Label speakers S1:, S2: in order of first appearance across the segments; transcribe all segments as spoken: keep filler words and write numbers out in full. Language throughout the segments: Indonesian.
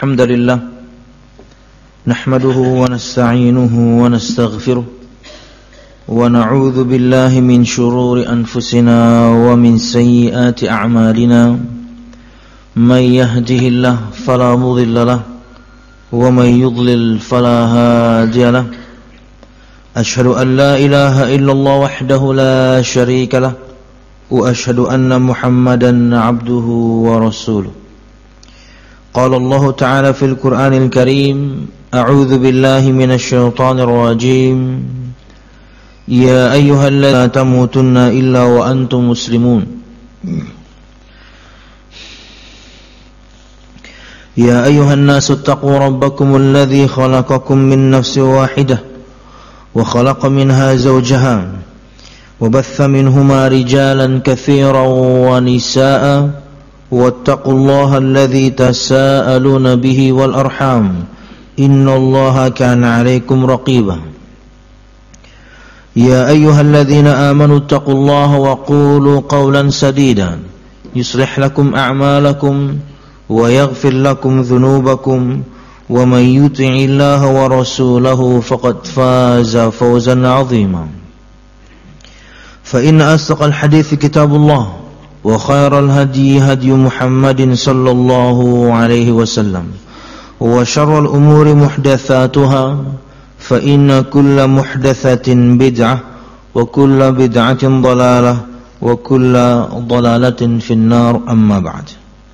S1: الحمد لله نحمده ونستعينه ونستغفره ونعوذ بالله من شرور أنفسنا ومن سيئات أعمالنا من يهده الله فلا مضل له ومن يضلل فلا هادي له أشهد أن لا إله إلا الله وحده لا شريك له وأشهد أن محمدا عبده ورسوله قال الله تعالى في القرآن الكريم أعوذ بالله من الشيطان الرجيم يا أيها الذين لا تموتن إلا وأنتم مسلمون يا أيها الناس اتقوا ربكم الذي خلقكم من نفس واحدة وخلق منها زوجها وبث منهما رجالا كثيرا ونساء واتقوا الله الذي تساءلون به والأرحام إن الله كان عليكم رقيبا يا أيها الذين آمنوا اتقوا الله وقولوا قولا سديدا يصلح لكم أعمالكم ويغفر لكم ذنوبكم ومن يطع الله ورسوله فقد فاز فوزا عظيما فإن أصدق الحديث كتاب الله وخير الهدي هدي محمد صلى الله عليه وسلم وشر الأمور محدثاتها فإن كل محدثة بدعة وكل بدعة ضلالة وكل ضلالة في النار أما بعد.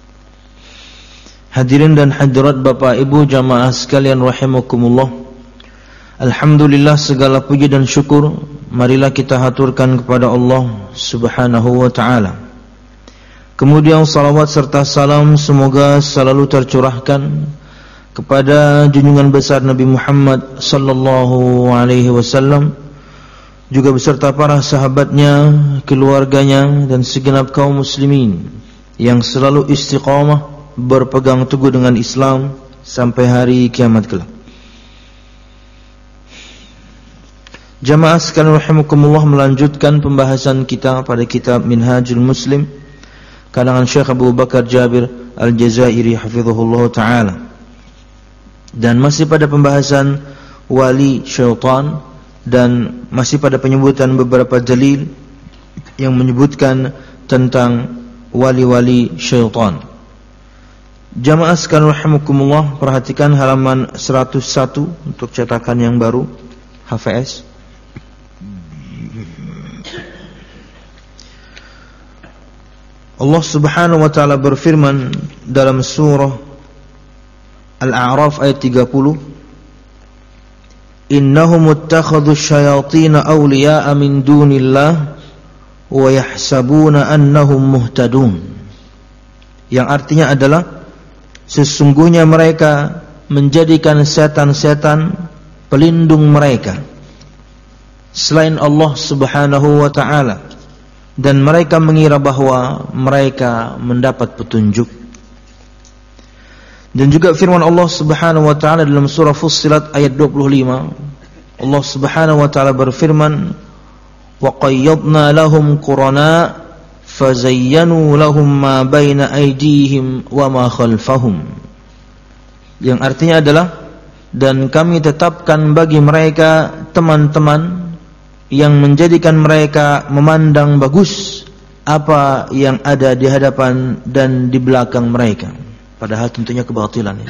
S1: Hadirin dan hadirat Bapak Ibu jamaah sekalian rahimakumullah. Alhamdulillah, segala puji dan syukur marilah kita haturkan kepada Allah Subhanahu wa taala. Kemudian salawat serta salam semoga selalu tercurahkan kepada junjungan besar Nabi Muhammad sallallahu alaihi wasallam, juga beserta para sahabatnya, keluarganya dan segenap kaum muslimin yang selalu istiqamah berpegang teguh dengan Islam sampai hari kiamat kelak. Jamaah sekalian rahimakumullah, melanjutkan pembahasan kita pada kitab Minhajul Muslim karangan Syekh Abu Bakar Jabir Al-Jazairi hafizahullah ta'ala, dan masih pada pembahasan wali syaitan dan masih pada penyebutan beberapa dalil yang menyebutkan tentang wali-wali syaitan. Jamaah sekalian rahimakumullah, perhatikan halaman seratus satu untuk cetakan yang baru H V S. Allah Subhanahu wa taala berfirman dalam surah Al-A'raf ayat tiga puluh, innahum ittakhadhu syayatin awliya'a min dunillah wa yahsabuna annahum muhtadun, yang artinya adalah sesungguhnya mereka menjadikan setan-setan pelindung mereka selain Allah Subhanahu wa ta'ala, dan mereka mengira bahwa mereka mendapat petunjuk. Dan juga firman Allah Subhanahu wa ta'ala dalam surah Fussilat ayat dua puluh lima, Allah Subhanahu wa ta'ala berfirman, wa qayyadna lahum qurana fazayyanu lahum ma baina aydihim wa ma khalfahum, yang artinya adalah, dan kami tetapkan bagi mereka teman-teman yang menjadikan mereka memandang bagus apa yang ada di hadapan dan di belakang mereka, padahal tentunya kebatilan.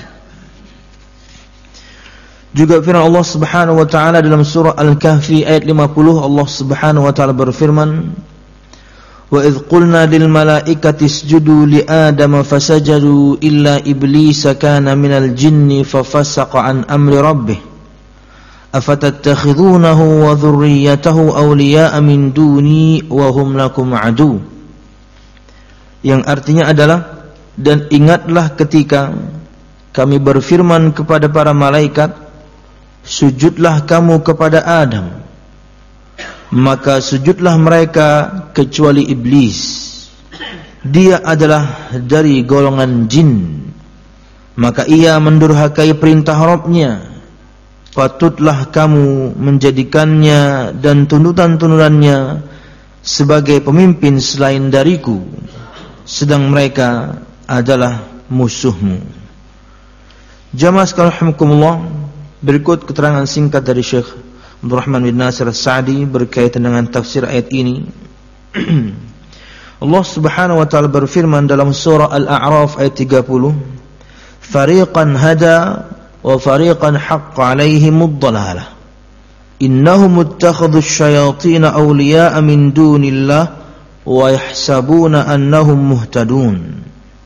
S1: Juga firman Allah Subhanahu wa taala dalam surah Al-Kahfi ayat lima puluh, Allah Subhanahu wa taala berfirman, wa idh qulna lil malaikati isjudu li adama fasajadu illa iblisa kana minal jinni fafasaqa an amri rabbih afatattakhidunahu wa dhurriyyatahu awliya'a min duni wa hum lakum adu, yang artinya adalah, dan ingatlah ketika kami berfirman kepada para malaikat, sujudlah kamu kepada Adam, maka sujudlah mereka kecuali iblis, dia adalah dari golongan jin, maka ia mendurhakai perintah Rabbnya, patutlah kamu menjadikannya dan tuntutan-tuntutannya sebagai pemimpin selain dariku, sedang mereka adalah musuhmu. Jamaah sekalian rahimakumullah, berikut keterangan singkat dari Syekh Abdul Rahman bin Nasir As-Sa'di berkaitan dengan tafsir ayat ini. Allah Subhanahu wa taala berfirman dalam surah Al-A'raf ayat tiga puluh, "Fariqan hada wa fariqan haqqa 'alaihimud dhalalah. Innahum ittakhadhu asy-syayatin awliya'a min dunillah wa yahsabuna annahum muhtadun."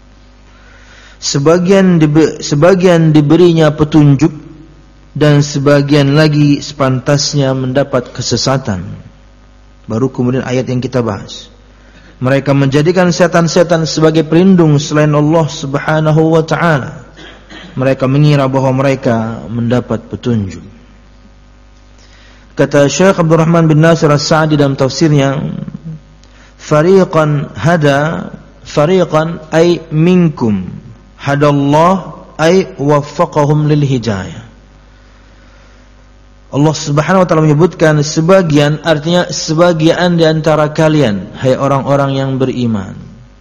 S1: Sebagian dibe- sebagian diberinya petunjuk dan sebagian lagi sepantasnya mendapat kesesatan. Baru kemudian ayat yang kita bahas. Mereka menjadikan setan-setan sebagai pelindung selain Allah Subhanahu wa ta'ala. Mereka mengira bahwa mereka mendapat petunjuk. Kata Syekh Abdul Rahman bin Nasir As-Sa'di dalam tafsirnya, fariqan hada, fariqan ay minkum, hadallah ay waffaqahum lil hidayah. Allah Subhanahu wa taala menyebutkan sebagian, artinya sebagian di antara kalian, hai orang-orang yang beriman.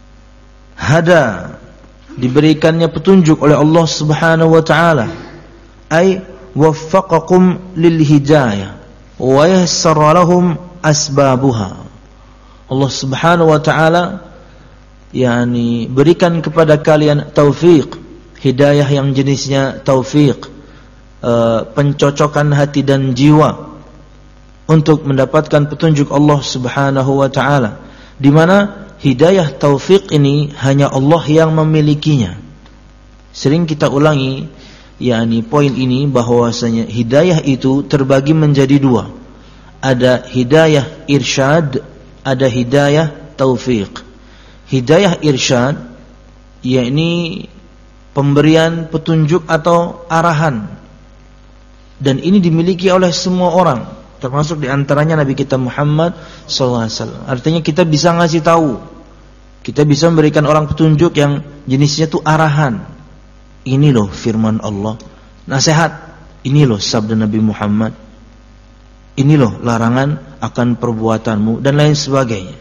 S1: Hada, diberikannya petunjuk oleh Allah Subhanahu wa taala. Ai waffaqakum lil hidayah wa yassara lahum asbabuha. Allah Subhanahu wa taala yakni berikan kepada kalian taufik, hidayah yang jenisnya taufik, Uh, pencocokan hati dan jiwa untuk mendapatkan petunjuk Allah Subhanahu wa taala, di mana hidayah taufik ini hanya Allah yang memilikinya. Sering kita ulangi yakni poin ini, bahwasanya hidayah itu terbagi menjadi dua. Ada hidayah irsyad, ada hidayah taufik. Hidayah irsyad yakni pemberian petunjuk atau arahan, dan ini dimiliki oleh semua orang, termasuk diantaranya Nabi kita Muhammad sallallahu alaihi wasallam. Artinya kita bisa ngasih tahu, kita bisa memberikan orang petunjuk yang jenisnya itu arahan. Ini loh firman Allah, nasihat. Ini loh sabda Nabi Muhammad. Ini loh larangan akan perbuatanmu dan lain sebagainya.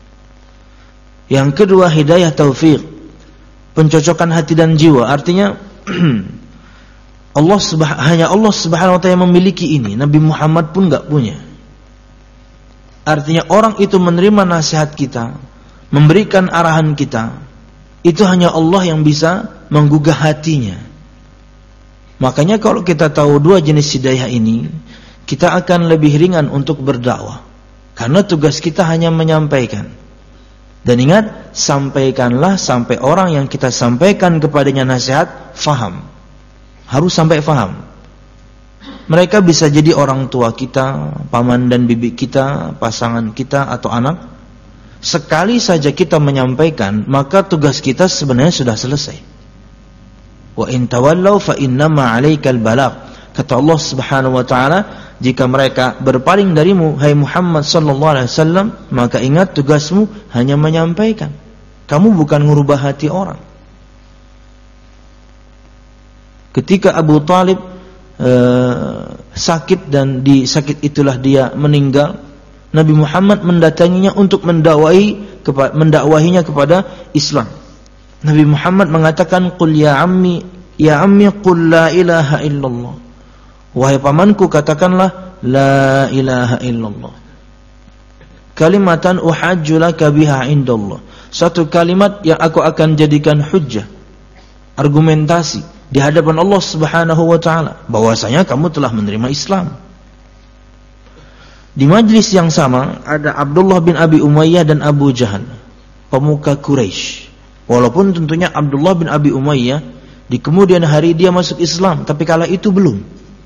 S1: Yang kedua hidayah taufik, pencocokan hati dan jiwa. Artinya Allah subha- hanya Allah Subhanahu wa taala yang memiliki ini. Nabi Muhammad pun enggak punya. Artinya orang itu menerima nasihat kita, memberikan arahan kita, itu hanya Allah yang bisa menggugah hatinya. Makanya kalau kita tahu dua jenis hidayah ini, kita akan lebih ringan untuk berdakwah. Karena tugas kita hanya menyampaikan. Dan ingat, sampaikanlah sampai orang yang kita sampaikan kepadanya nasihat faham. Harus sampai faham. Mereka bisa jadi orang tua kita, paman dan bibi kita, pasangan kita atau anak. Sekali saja kita menyampaikan, maka tugas kita sebenarnya sudah selesai. Wa in tawallaw fa innama 'alaikal balagh. Kata Allah Subhanahu wa taala, jika mereka berpaling darimu hai Muhammad sallallahu alaihi wasallam, maka ingat tugasmu hanya menyampaikan. Kamu bukan merubah hati orang. Ketika Abu Talib uh, sakit dan di sakit itulah dia meninggal, Nabi Muhammad mendatanginya untuk mendakwahi kepa- mendakwahinya kepada Islam. Nabi Muhammad mengatakan, "Qul ya ammi, ya ammi qul la ilaha illallah." Wahai pamanku, katakanlah la ilaha illallah. Kalimatan uhajju laka biha indallah. Satu kalimat yang aku akan jadikan hujjah, argumentasi di hadapan Allah Subhanahu wa taala, bahwasanya kamu telah menerima Islam. Di majlis yang sama ada Abdullah bin Abi Umayyah dan Abu Jahal, pemuka Quraisy. Walaupun tentunya Abdullah bin Abi Umayyah di kemudian hari dia masuk Islam, tapi kala itu belum.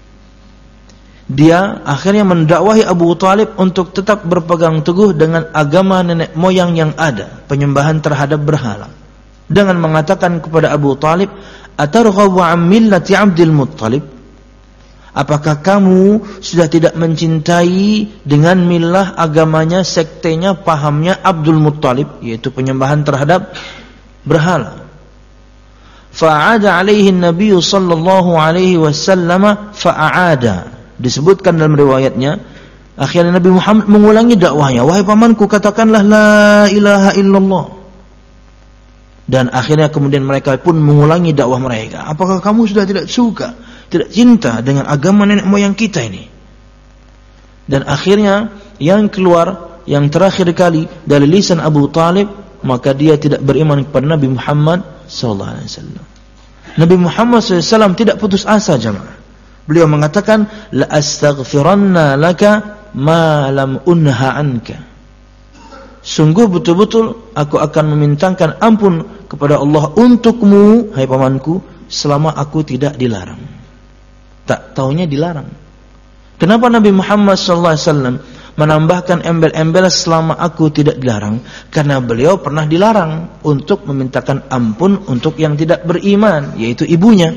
S1: Dia akhirnya mendakwahi Abu Talib untuk tetap berpegang teguh dengan agama nenek moyang yang ada, penyembahan terhadap berhala, dengan mengatakan kepada Abu Talib, "Atarghabu 'an millati 'Abdil Muttalib?" Apakah kamu sudah tidak mencintai dengan milah agamanya, sektenya, pahamnya Abdul Muttalib, yaitu penyembahan terhadap berhala? Fa'ada 'alaihi an-nabiy sallallahu alaihi wasallam fa'ada. Disebutkan dalam riwayatnya, akhirnya Nabi Muhammad mengulangi dakwahnya, "Wahai pamanku, katakanlah la ilaha illallah." Dan akhirnya kemudian mereka pun mengulangi dakwah mereka. Apakah kamu sudah tidak suka, tidak cinta dengan agama nenek moyang kita ini? Dan akhirnya yang keluar, yang terakhir kali dari lisan Abu Talib, maka dia tidak beriman kepada Nabi Muhammad sallallahu alaihi wasallam. Nabi Muhammad sallallahu alaihi wasallam tidak putus asa, jemaah. Beliau mengatakan, la astaghfiranna laka ma lam unha anka. Sungguh betul-betul aku akan memintakan ampun kepada Allah untukmu, hai pamanku, selama aku tidak dilarang. Tak taunya dilarang. Kenapa Nabi Muhammad sallallahu alaihi wasallam menambahkan embel-embel selama aku tidak dilarang? Karena beliau pernah dilarang untuk memintakan ampun untuk yang tidak beriman, yaitu ibunya.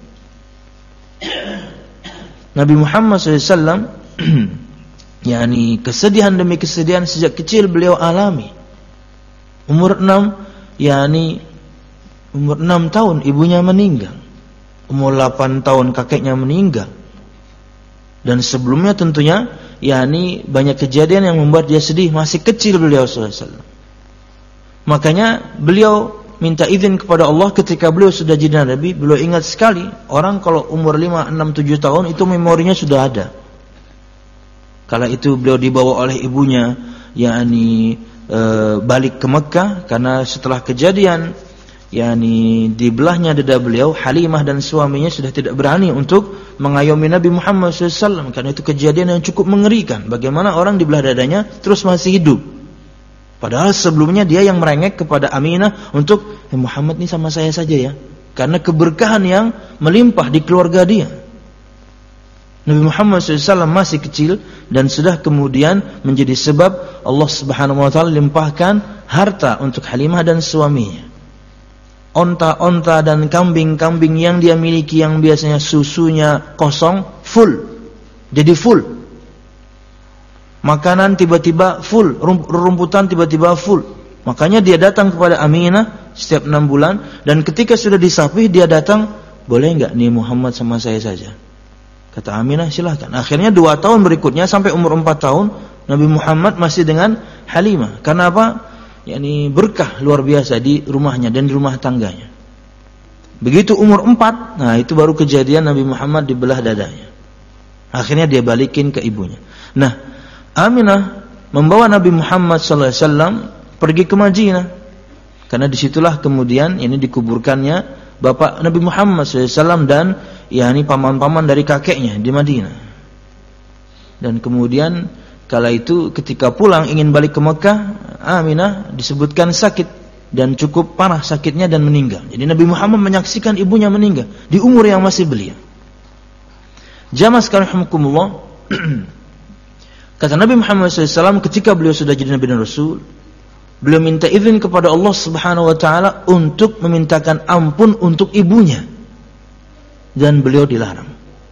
S1: Nabi Muhammad sallallahu alaihi wasallam yakni kesedihan demi kesedihan sejak kecil beliau alami. Umur enam, yakni umur enam tahun ibunya meninggal. Umur delapan tahun kakeknya meninggal. Dan sebelumnya tentunya yakni banyak kejadian yang membuat dia sedih. Masih kecil beliau sallallahu alaihi wasallam. Makanya beliau minta izin kepada Allah ketika beliau sudah jadi nabi. Beliau ingat sekali, orang kalau umur lima, enam, tujuh tahun itu memorinya sudah ada. Kala itu beliau dibawa oleh ibunya, yakni e, balik ke Mekah karena setelah kejadian yakni dibelahnya dada beliau, Halimah dan suaminya sudah tidak berani untuk mengayomi Nabi Muhammad sallallahu alaihi wasallam karena itu kejadian yang cukup mengerikan. Bagaimana orang dibelah dadanya terus masih hidup? Padahal sebelumnya dia yang merengek kepada Aminah untuk, eh, Muhammad ini sama saya saja ya, karena keberkahan yang melimpah di keluarga dia. Nabi Muhammad sallallahu alaihi wasallam masih kecil dan sudah kemudian menjadi sebab Allah Subhanahu wa taala limpahkan harta untuk Halimah dan suaminya. Onta-onta dan kambing-kambing yang dia miliki yang biasanya susunya kosong, full. Jadi full. Makanan tiba-tiba full, rumputan tiba-tiba full. Makanya dia datang kepada Aminah setiap enam bulan dan ketika sudah disapih dia datang, boleh enggak nih Muhammad sama saya saja? Kata Aminah, silahkan. Akhirnya dua tahun berikutnya sampai umur empat tahun Nabi Muhammad masih dengan Halimah. Karena apa? yakni berkah luar biasa di rumahnya dan di rumah tangganya. Begitu umur empat, nah itu baru kejadian Nabi Muhammad dibelah dadanya. Akhirnya dia balikin ke ibunya. Nah, Aminah membawa Nabi Muhammad sallallahu alaihi wasallam pergi ke Madinah. Karena disitulah kemudian ini dikuburkannya bapak Nabi Muhammad sallallahu alaihi wasallam dan yakni paman-paman dari kakeknya di Madinah. Dan kemudian kala itu ketika pulang ingin balik ke Mekah, Aminah disebutkan sakit dan cukup parah sakitnya dan meninggal. Jadi Nabi Muhammad menyaksikan ibunya meninggal di umur yang masih belia. Jamaah sekalian rahimakumullah, kata Nabi Muhammad sallallahu alaihi wasallam ketika beliau sudah jadi Nabi dan Rasul, beliau minta izin kepada Allah Subhanahu wa taala untuk memintakan ampun untuk ibunya. Dan beliau dilarang.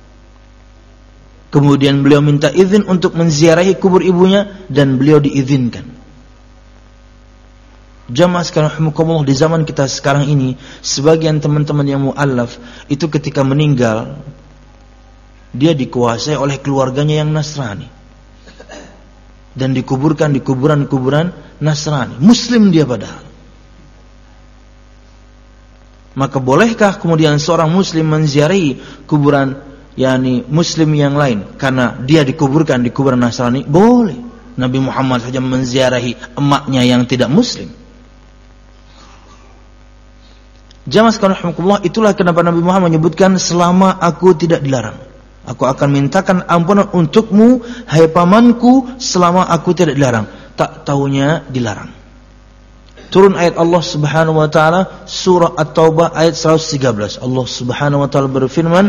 S1: Kemudian beliau minta izin untuk menziarahi kubur ibunya dan beliau diizinkan. Jamaah sekalian rahimakumullah, di zaman kita sekarang ini, sebagian teman-teman yang mu'allaf itu ketika meninggal dia dikuasai oleh keluarganya yang Nasrani dan dikuburkan di kuburan-kuburan Nasrani. Muslim dia padahal. Maka bolehkah kemudian seorang muslim menziarahi kuburan yakni muslim yang lain karena dia dikuburkan di kuburan Nasrani? Boleh. Nabi Muhammad saja menziarahi emaknya yang tidak muslim. Jamaah sekalian rahimakumullah, itulah kenapa Nabi Muhammad menyebutkan selama aku tidak dilarang, aku akan mintakan ampunan untukmu hai pamanku selama aku tidak dilarang. Tak taunya dilarang. Turun ayat Allah Subhanahu wa taala surah At-Taubah ayat seratus tiga belas. Allah Subhanahu wa taala berfirman,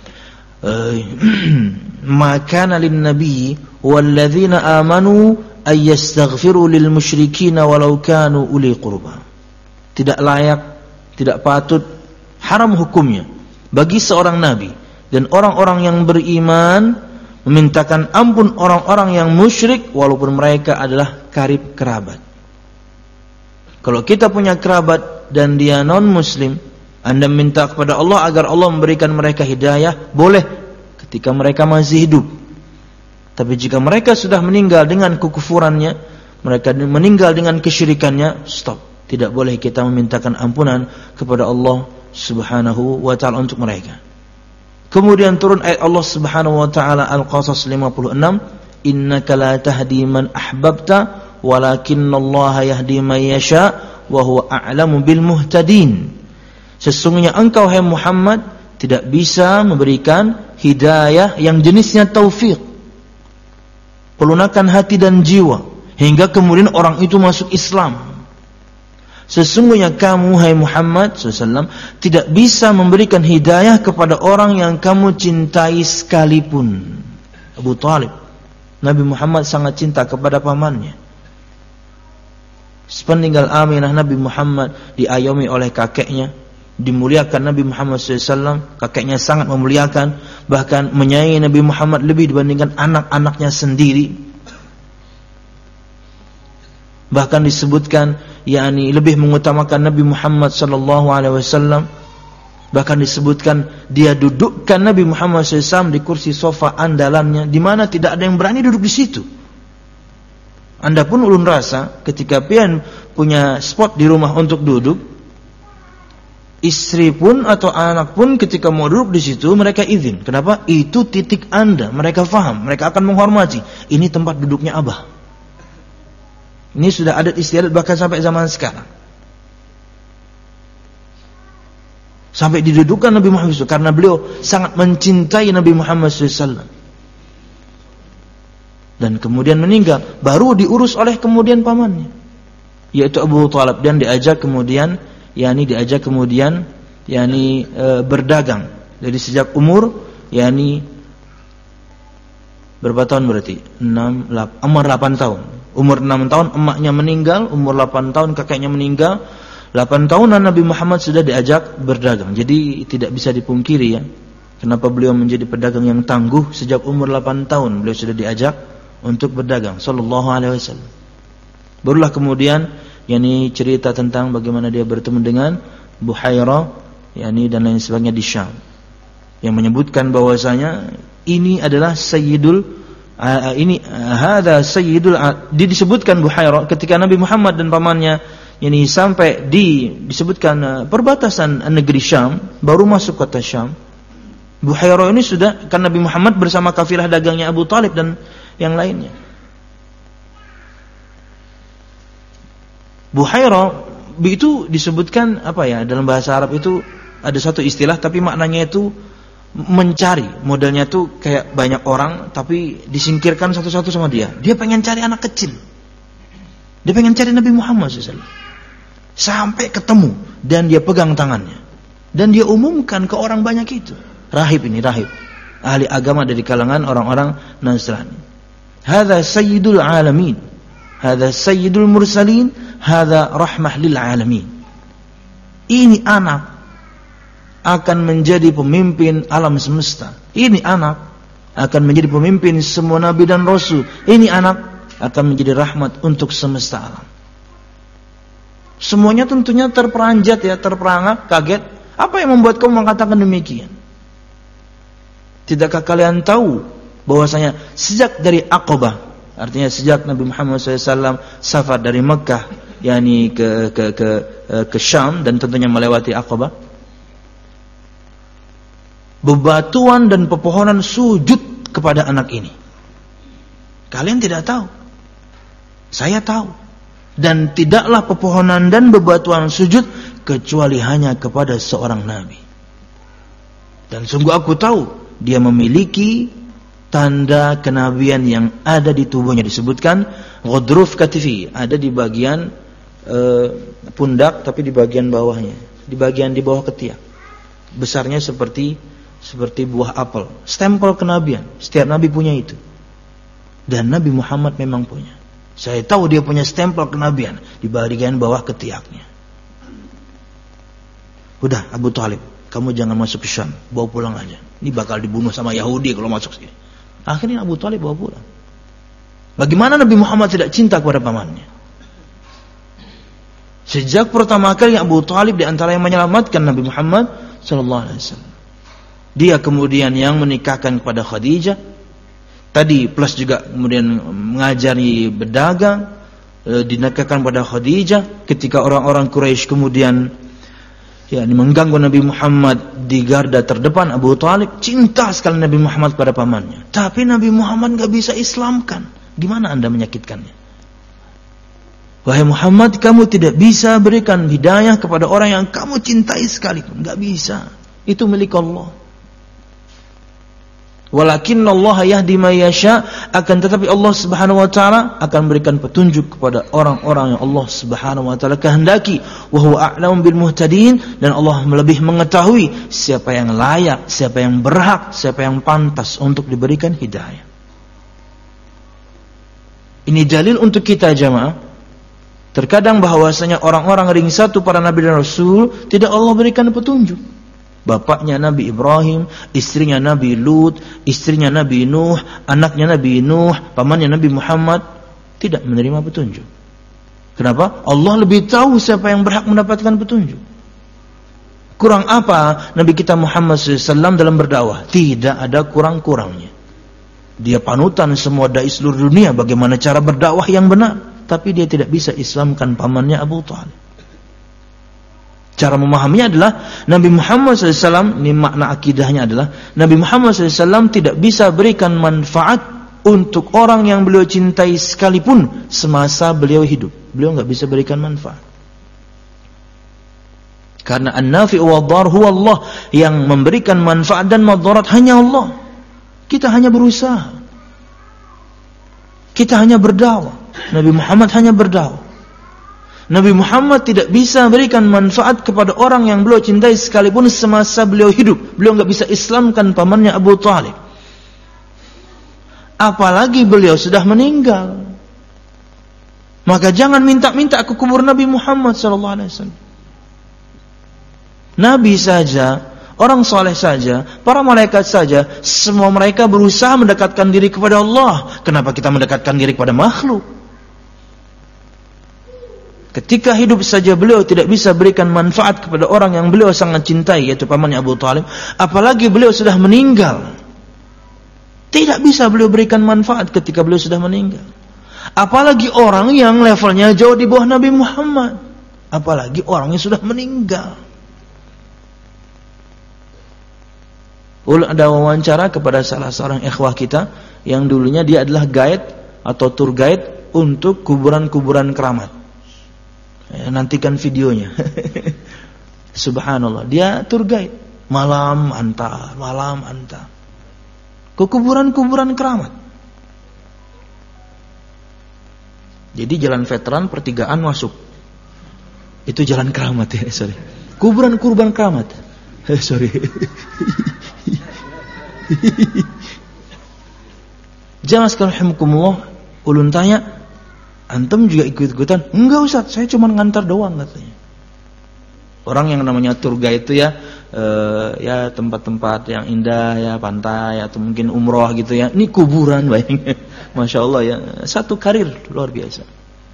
S1: "Ma kana lin-nabiy wal-ladzina amanu ay yastaghfiru lil musyrikin walau kanu uli qurba." Tidak layak, tidak patut, haram hukumnya bagi seorang nabi dan orang-orang yang beriman memintakan ampun orang-orang yang musyrik walaupun mereka adalah karib kerabat. Kalau kita punya kerabat dan dia non muslim, Anda minta kepada Allah agar Allah memberikan mereka hidayah, boleh ketika mereka masih hidup. Tapi jika mereka sudah meninggal dengan kekufurannya, mereka meninggal dengan kesyirikannya, stop. tidak boleh kita memintakan ampunan kepada Allah Subhanahu wa taala untuk mereka. Kemudian turun ayat Allah Subhanahu wa taala Al-Qasas lima puluh enam, innaka la tahdi man ahbabta walakinnallaha yahdi man yasha wa huwa a'lamu bil muhtadin. Sesungguhnya engkau hai Muhammad tidak bisa memberikan hidayah yang jenisnya taufik, pelunakan hati dan jiwa hingga kemudian orang itu masuk Islam. Sesungguhnya kamu hai Muhammad shallallahu alaihi wasallam tidak bisa memberikan hidayah kepada orang yang kamu cintai sekalipun. Abu Talib, Nabi Muhammad sangat cinta kepada pamannya. Sepeninggal Aminah, Nabi Muhammad diayomi oleh kakeknya, dimuliakan Nabi Muhammad shallallahu alaihi wasallam. Kakeknya sangat memuliakan, bahkan menyayangi Nabi Muhammad lebih dibandingkan anak-anaknya sendiri. Bahkan disebutkan yakni lebih mengutamakan Nabi Muhammad sallallahu alaihi wasallam. Bahkan disebutkan dia dudukkan Nabi Muhammad sallallahu alaihi wasallam di kursi sofa andalannya, di mana tidak ada yang berani duduk di situ. Anda pun ulun rasa ketika pian punya spot di rumah untuk duduk, istri pun atau anak pun ketika mau duduk di situ mereka izin. Kenapa? Itu titik Anda. Mereka faham, mereka akan menghormati. Ini tempat duduknya Abah. Ini sudah adat istiadat bahkan sampai zaman sekarang. Sampai didudukkan Nabi Muhammad shallallahu alaihi wasallam karena beliau sangat mencintai Nabi Muhammad shallallahu alaihi wasallam. Dan kemudian meninggal, baru diurus oleh kemudian pamannya, yaitu Abu Talib, dan diajak kemudian, yakni diajak kemudian, yakni e, berdagang. Jadi sejak umur, yakni berapa tahun berarti? enam, delapan tahun. Umur enam tahun emaknya meninggal, umur delapan tahun kakeknya meninggal. delapan tahunan Nabi Muhammad sudah diajak berdagang. Jadi tidak bisa dipungkiri ya, kenapa beliau menjadi pedagang yang tangguh. Sejak umur delapan tahun beliau sudah diajak untuk berdagang sallallahu alaihi wasallam. Barulah kemudian yakni cerita tentang bagaimana dia bertemu dengan Buhairah yakni dan lain sebagainya di Syam, yang menyebutkan bahwasanya ini adalah sayyidul Uh, ini uh, hada sayyidul uh, disebutkan Buhairah ketika Nabi Muhammad dan pamannya ini sampai di disebutkan uh, perbatasan negeri Syam, baru masuk kota Syam. Buhairah ini sudah kan Nabi Muhammad bersama kafilah dagangnya Abu Talib dan yang lainnya. Buhairah itu disebutkan apa ya, dalam bahasa Arab itu ada satu istilah tapi maknanya itu mencari, modelnya tuh kayak banyak orang tapi disingkirkan satu-satu sama dia. Dia pengen cari anak kecil, dia pengen cari Nabi Muhammad shallallahu alaihi wasallam sampai ketemu dan dia pegang tangannya dan dia umumkan ke orang banyak itu. Rahib ini, rahib ahli agama dari kalangan orang-orang Nasrani. Hadza sayyidul alamin, hadza sayyidul mursalin, hadza rahmah lil alamin. Ini anak akan menjadi pemimpin alam semesta. Ini anak akan menjadi pemimpin semua nabi dan rasul. Ini anak akan menjadi rahmat untuk semesta alam. Semuanya tentunya terperanjat ya, terperangah, kaget. Apa yang membuat kamu mengatakan demikian? Tidakkah kalian tahu bahwasanya sejak dari Aqabah, artinya sejak Nabi Muhammad shallallahu alaihi wasallam safar dari Mekah yakni ke ke ke ke Syam dan tentunya melewati Aqabah, bebatuan dan pepohonan sujud kepada anak ini. Kalian tidak tahu, saya tahu. Dan tidaklah pepohonan dan bebatuan sujud kecuali hanya kepada seorang nabi. Dan sungguh aku tahu dia memiliki tanda kenabian yang ada di tubuhnya. Disebutkan ghadruf katifi, ada di bagian e, pundak tapi di bagian bawahnya, di bagian di bawah ketiak. Besarnya seperti seperti buah apel, stempel kenabian. Setiap nabi punya itu, dan Nabi Muhammad memang punya. Saya tahu dia punya stempel kenabian di bagian bawah ketiaknya. Udah Abu Talib, kamu jangan masuk ke Syam, bawa pulang aja. Ini bakal dibunuh sama Yahudi kalau masuk sini. Akhirnya Abu Talib bawa pulang. Bagaimana Nabi Muhammad tidak cinta kepada pamannya? Sejak pertama kali Abu Talib di antara yang menyelamatkan Nabi Muhammad sallallahu alaihi wasallam. Dia kemudian yang menikahkan kepada Khadijah. Tadi plus juga kemudian mengajari berdagang, e, dinikaahkan pada Khadijah ketika orang-orang Quraisy kemudian ya mengganggu Nabi Muhammad di garda terdepan. Abu Thalib cinta sekali Nabi Muhammad pada pamannya, tapi Nabi Muhammad gak bisa Islamkan. Gimana Anda menyakitkannya? Wahai Muhammad, kamu tidak bisa berikan hidayah kepada orang yang kamu cintai sekalipun. Gak bisa. Itu milik Allah. Walakinna Allah yahdi man yasha, akan tetapi Allah Subhanahu wa taala akan berikan petunjuk kepada orang-orang yang Allah Subhanahu wa taala kehendaki. Wa huwa a'lamu bil muhtadin, dan Allah lebih mengetahui siapa yang layak, siapa yang berhak, siapa yang pantas untuk diberikan hidayah. Ini dalil untuk kita jamaah. Terkadang bahwasanya orang-orang ring satu para nabi dan rasul tidak Allah berikan petunjuk. Bapaknya Nabi Ibrahim, istrinya Nabi Lut, istrinya Nabi Nuh, anaknya Nabi Nuh, pamannya Nabi Muhammad tidak menerima petunjuk. Kenapa? Allah lebih tahu siapa yang berhak mendapatkan petunjuk. Kurang apa Nabi kita Muhammad shallallahu alaihi wasallam dalam berdakwah? Tidak ada kurang-kurangnya. Dia panutan semua dai seluruh dunia bagaimana cara berdakwah yang benar, tapi dia tidak bisa Islamkan pamannya Abu Thalib. Cara memahaminya adalah Nabi Muhammad shallallahu alaihi wasallam, ini makna akidahnya adalah Nabi Muhammad shallallahu alaihi wasallam tidak bisa berikan manfaat untuk orang yang beliau cintai sekalipun semasa beliau hidup. Beliau enggak bisa berikan manfaat. Karena an-nafi' wa dhar huwa Allah, yang memberikan manfaat dan madarat hanya Allah. Kita hanya berusaha. Kita hanya berdakwah. Nabi Muhammad hanya berdakwah. Nabi Muhammad tidak bisa berikan manfaat kepada orang yang beliau cintai sekalipun semasa beliau hidup. Beliau enggak bisa Islamkan pamannya Abu Thalib. Apalagi beliau sudah meninggal. Maka jangan minta-minta ke kubur Nabi Muhammad sallallahu alaihi wasallam. Nabi saja, orang soleh saja, para malaikat saja, semua mereka berusaha mendekatkan diri kepada Allah. Kenapa kita mendekatkan diri kepada makhluk? Ketika hidup saja beliau tidak bisa berikan manfaat kepada orang yang beliau sangat cintai, yaitu pamannya Abu Thalib, apalagi beliau sudah meninggal. Tidak bisa beliau berikan manfaat ketika beliau sudah meninggal. Apalagi orang yang levelnya jauh di bawah Nabi Muhammad. Apalagi orang yang sudah meninggal. Ul ada wawancara kepada salah seorang ikhwah kita yang dulunya dia adalah guide atau tour guide untuk kuburan-kuburan keramat. Ya, nantikan videonya. Subhanallah, dia tour guide malam antar, malam antar ke kuburan-kuburan keramat. Jadi jalan veteran pertigaan masuk, itu jalan keramat ya, sorry. Kuburan-kuburan keramat. Eh, sorry. Jangan sekali rahimakumullah, ulun tanya, antum juga ikut-ikutan? Enggak Ustaz, saya cuma ngantar doang katanya. Orang yang namanya tour guide itu ya, uh, ya tempat-tempat yang indah ya, pantai atau mungkin umroh gitu ya. Ini kuburan, bayangin. Masya Allah ya, satu karir luar biasa.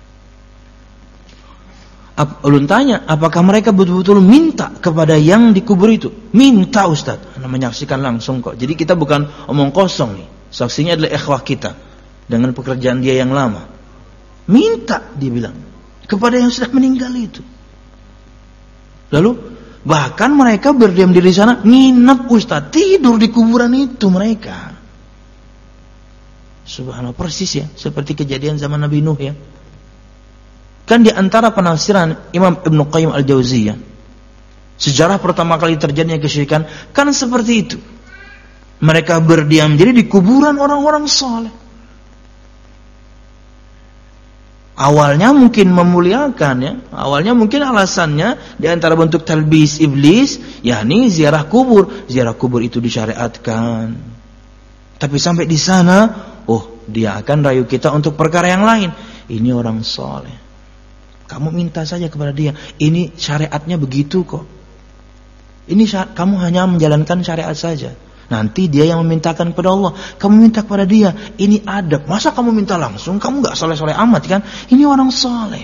S1: Ulun tanya, apakah mereka betul-betul minta kepada yang dikubur itu? Minta Ustaz, Anda menyaksikan langsung kok. Jadi kita bukan omong kosong nih. Saksinya adalah ikhwah kita dengan pekerjaan dia yang lama. Minta, dia bilang, kepada yang sudah meninggal itu. Lalu bahkan mereka berdiam diri di sana, nginep Ustaz, tidur di kuburan itu mereka. Subhanallah, persis ya, seperti kejadian zaman Nabi Nuh ya. Kan di antara penafsiran Imam Ibnu Qayyim Al-Jauziyah, sejarah pertama kali terjadinya kesyirikan kan seperti itu. Mereka berdiam diri di kuburan orang-orang saleh. Awalnya mungkin memuliakan ya, awalnya mungkin alasannya di antara bentuk talbis iblis, yakni ziarah kubur. Ziarah kubur itu disyariatkan. Tapi sampai di sana, oh dia akan rayu kita untuk perkara yang lain. Ini orang saleh. Kamu minta saja kepada dia. Ini syariatnya begitu kok. Ini syari- kamu hanya menjalankan syariat saja. Nanti dia yang memintakan kepada Allah. Kamu minta kepada dia. Ini adab. Masa kamu minta langsung? Kamu gak soleh-soleh amat kan? Ini orang soleh.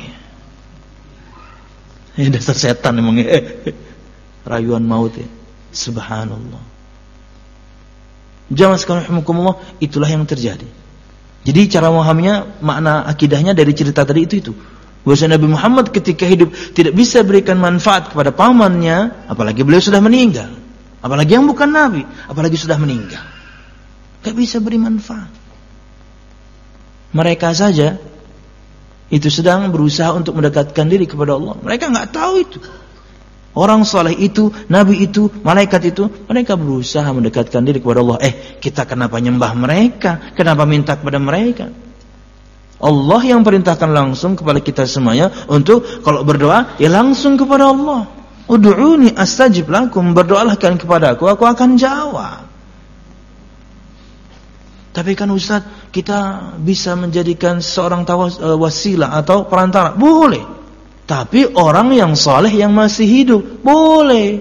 S1: Ini dasar setan emang ya. Rayuan maut ya. Subhanallah. Jamaah sekalian rahimakumullah, itulah yang terjadi. Jadi cara memahaminya, makna akidahnya dari cerita tadi itu itu. Bahwa Nabi Muhammad ketika hidup tidak bisa berikan manfaat kepada pamannya, apalagi beliau sudah meninggal. Apalagi yang bukan Nabi, apalagi sudah meninggal. Gak bisa beri manfaat. Mereka saja itu sedang berusaha untuk mendekatkan diri kepada Allah. Mereka gak tahu itu. Orang saleh itu, Nabi itu, malaikat itu, mereka berusaha mendekatkan diri kepada Allah. Eh, kita kenapa nyembah mereka? Kenapa minta kepada mereka? Allah yang perintahkan langsung kepada kita semuanya untuk kalau berdoa, ya langsung kepada Allah. Ud'uni astajib lakum, berdoalah kalian kepada aku, aku akan jawab. Tapi kan Ustaz, kita bisa menjadikan seorang tawas, uh, wasilah atau perantara. Boleh. Tapi orang yang saleh yang masih hidup boleh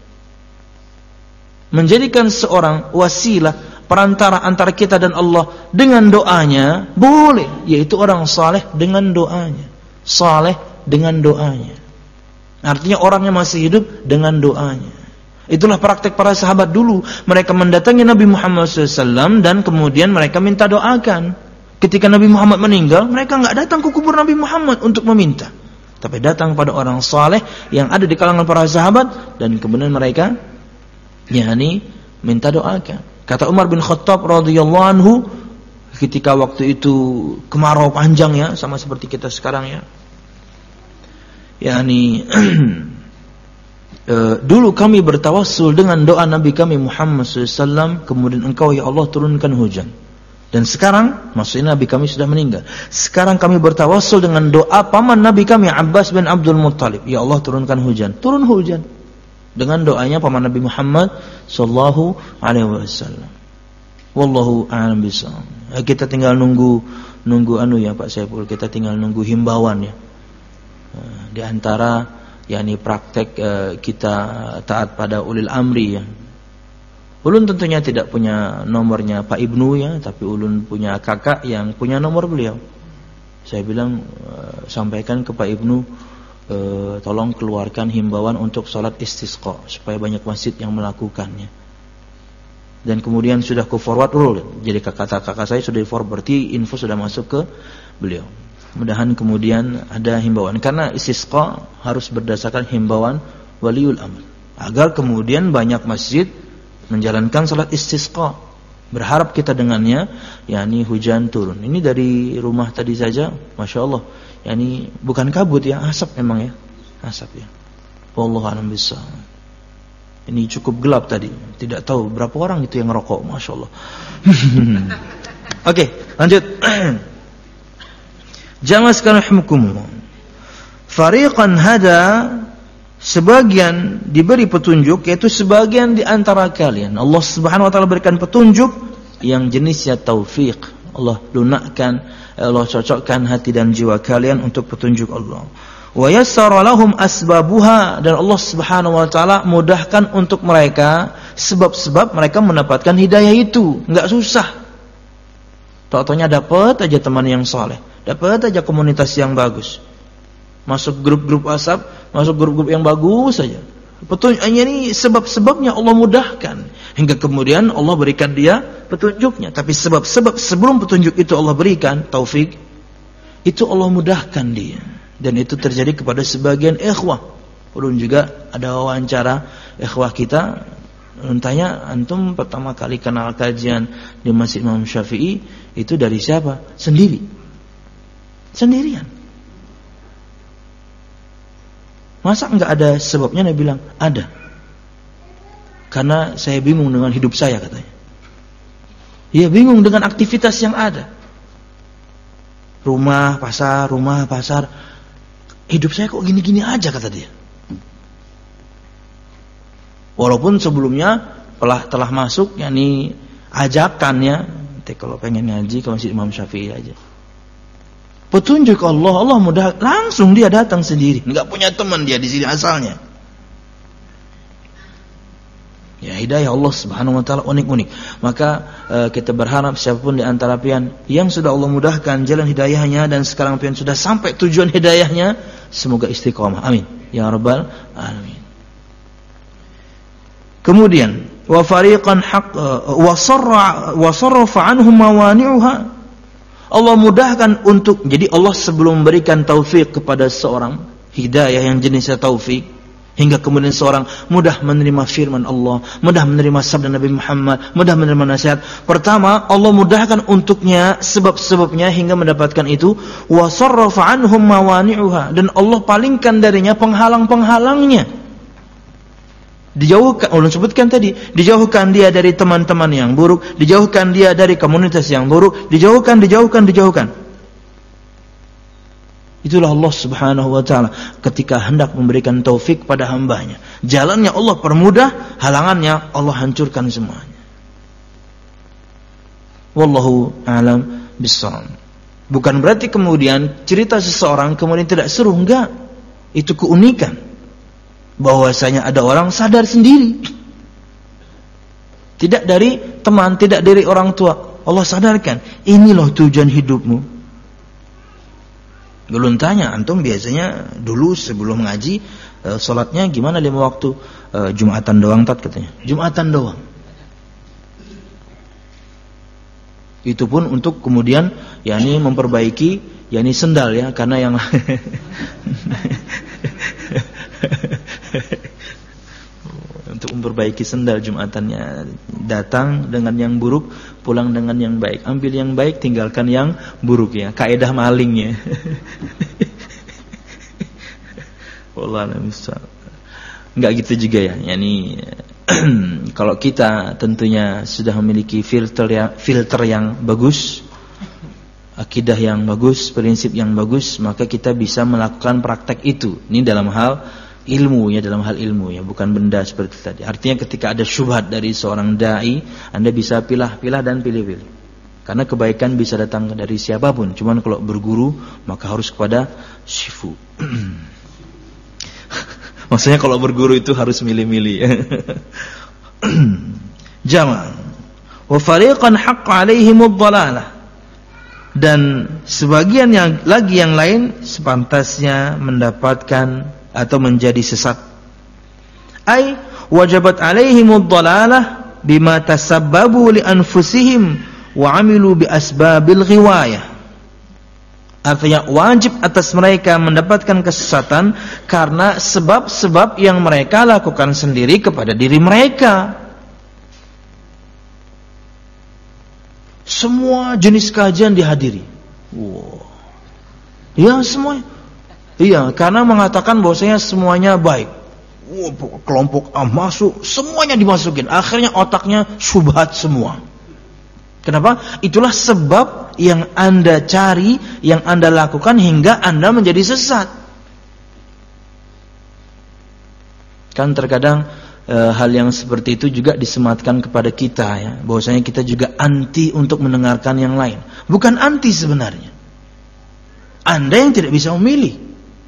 S1: menjadikan seorang wasilah, perantara antara kita dan Allah dengan doanya, boleh, yaitu orang saleh dengan doanya. Saleh dengan doanya. Artinya orang yang masih hidup dengan doanya. Itulah praktek para sahabat dulu. Mereka mendatangi Nabi Muhammad shallallahu alaihi wasallam dan kemudian mereka minta doakan. Ketika Nabi Muhammad meninggal, mereka enggak datang ke kubur Nabi Muhammad untuk meminta, tapi datang pada orang saleh yang ada di kalangan para sahabat dan kemudian mereka yakni minta doakan. Kata Umar bin Khattab radhiyallahu anhu, ketika waktu itu kemarau panjang ya, sama seperti kita sekarang ya. yakni e, dulu kami bertawassul dengan doa Nabi kami Muhammad shallallahu alaihi wasallam, kemudian engkau ya Allah turunkan hujan. Dan sekarang, maksudnya Nabi kami sudah meninggal, sekarang kami bertawassul dengan doa paman Nabi kami Abbas bin Abdul Muttalib, ya Allah turunkan hujan. Turun hujan dengan doanya paman Nabi Muhammad sallallahu alaihi wasallam. Wallahu a'lam bishawab. Kita tinggal nunggu nunggu anu ya Pak Saiful, kita tinggal nunggu himbauan ya. Di antara yakni praktek uh, kita taat pada ulil amri ya. Ulun tentunya tidak punya nomornya Pak Ibnu ya, tapi ulun punya kakak yang punya nomor beliau. Saya bilang uh, sampaikan ke Pak Ibnu, uh, tolong keluarkan himbauan untuk sholat istisqa supaya banyak masjid yang melakukannya. Dan kemudian sudah ku forward ulun. Jadi kakak-kakak saya sudah di forward, berarti info sudah masuk ke beliau. Mudah-mudahan kemudian ada himbauan, karena istisqa harus berdasarkan himbauan waliul amr, agar kemudian banyak masjid menjalankan salat istisqa. Berharap kita dengannya yakni hujan turun. Ini dari rumah tadi saja, masya Allah, yakni bukan kabut ya, asap memang ya, asap ya. Wallahu a'lam bishawab. Ini cukup gelap tadi, tidak tahu berapa orang itu yang ngerokok, masya Allah. Oke, lanjut. Jamaah sekalian rahimakumullah. Fariqan hada, sebagian diberi petunjuk, yaitu sebagian di antara kalian Allah Subhanahu wa taala berikan petunjuk yang jenisnya taufik. Allah lunakkan, Allah cocokkan hati dan jiwa kalian untuk petunjuk Allah. Wa yassara lahum asbabuha, dan Allah Subhanahu wa taala mudahkan untuk mereka sebab-sebab mereka mendapatkan hidayah itu, enggak susah. Tok-toknya dapat aja teman yang saleh, dapat aja komunitas yang bagus, masuk grup-grup WhatsApp, masuk grup-grup yang bagus saja. Petunjuknya ini sebab-sebabnya Allah mudahkan hingga kemudian Allah berikan dia petunjuknya. Tapi sebab-sebab sebelum petunjuk itu Allah berikan taufik, itu Allah mudahkan dia. Dan itu terjadi kepada sebagian ikhwah. Ulun juga ada wawancara ikhwah kita, tanya, antum pertama kali kenal kajian di Masjid Imam Syafi'i itu dari siapa? Sendiri, sendirian. Masa enggak ada sebabnya? Dia bilang ada, karena saya bingung dengan hidup saya, katanya. Iya, bingung dengan aktivitas yang ada, rumah pasar, rumah pasar, hidup saya kok gini-gini aja, kata dia. Walaupun sebelumnya telah telah masuk yakni ajakannya, nanti kalau pengen ngaji ke Masjid Imam Syafi'i aja. Petunjuk Allah, Allah mudah, langsung dia datang sendiri, enggak punya teman dia di sini asalnya. Ya, hidayah Allah Subhanahu wa taala unik-unik. Maka uh, kita berharap siapapun di antara pian yang sudah Allah mudahkan jalan hidayahnya dan sekarang pian sudah sampai tujuan hidayahnya, semoga istiqamah. Amin ya rabbal alamin. Kemudian wa fariqan haq wa sarra wa sarrafa anhum mawani'uha Allah mudahkan untuk, jadi Allah sebelum memberikan taufik kepada seorang, hidayah yang jenisnya taufik, hingga kemudian seorang mudah menerima firman Allah, mudah menerima sabda Nabi Muhammad, mudah menerima nasihat. Pertama, Allah mudahkan untuknya sebab-sebabnya hingga mendapatkan itu. Wa sarrafa anhum mawani'uha, dan Allah palingkan darinya penghalang-penghalangnya. Dijauhkan, Allah sebutkan tadi, dijauhkan dia dari teman-teman yang buruk, dijauhkan dia dari komunitas yang buruk, dijauhkan, dijauhkan, dijauhkan. Itulah Allah subhanahu wa ta'ala ketika hendak memberikan taufik pada hambanya. Jalannya Allah permudah, halangannya Allah hancurkan semuanya. Wallahu a'lam bissawab. Bukan berarti kemudian cerita seseorang kemudian tidak seru, enggak. Itu keunikan. Bahwasanya ada orang sadar sendiri. Tidak dari teman, tidak dari orang tua. Allah sadarkan, ini loh tujuan hidupmu. Belum tanya, antum biasanya dulu sebelum ngaji e, sholatnya gimana lima waktu? E, Jumatan doang tat katanya. Jumatan doang. Itu pun untuk kemudian yakni memperbaiki yakni sendal ya, karena yang untuk memperbaiki sendal Jumatannya, datang dengan yang buruk, pulang dengan yang baik. Ambil yang baik, tinggalkan yang buruk ya. Kaidah maling ya. Wallahu a'lam bishawab. Enggak gitu juga ya. Yani kalau kita tentunya sudah memiliki filter yang filter yang bagus, akidah yang bagus, prinsip yang bagus, maka kita bisa melakukan praktek itu. Ini dalam hal ilmu ya, dalam hal ilmu ya, bukan benda seperti tadi. Artinya ketika ada syubhat dari seorang dai, Anda bisa pilah-pilah dan pilih-pilih. Karena kebaikan bisa datang dari siapapun. Cuman kalau berguru maka harus kepada syifu. Maksudnya kalau berguru itu harus milih-milih. Jama'. Wa fariqan haqqa 'alaihimud dhalalah. Dan sebagian yang lagi yang lain sepantasnya mendapatkan atau menjadi sesat. Ai wajabat alaihimud dhalalah bima tasabbabu li anfusihim wa amilu bi asbabil ghiwayah. Artinya wajib atas mereka mendapatkan kesesatan karena sebab-sebab yang mereka lakukan sendiri kepada diri mereka. Semua jenis kajian dihadiri. Wow. Ya semuanya. Iya, karena mengatakan bahwasanya semuanya baik. Oh, kelompok A masuk, semuanya dimasukin. Akhirnya otaknya syubhat semua. Kenapa? Itulah sebab yang Anda cari, yang Anda lakukan hingga Anda menjadi sesat. Kan terkadang e, hal yang seperti itu juga disematkan kepada kita ya, bahwasanya kita juga anti untuk mendengarkan yang lain. Bukan anti sebenarnya. Anda yang tidak bisa memilih.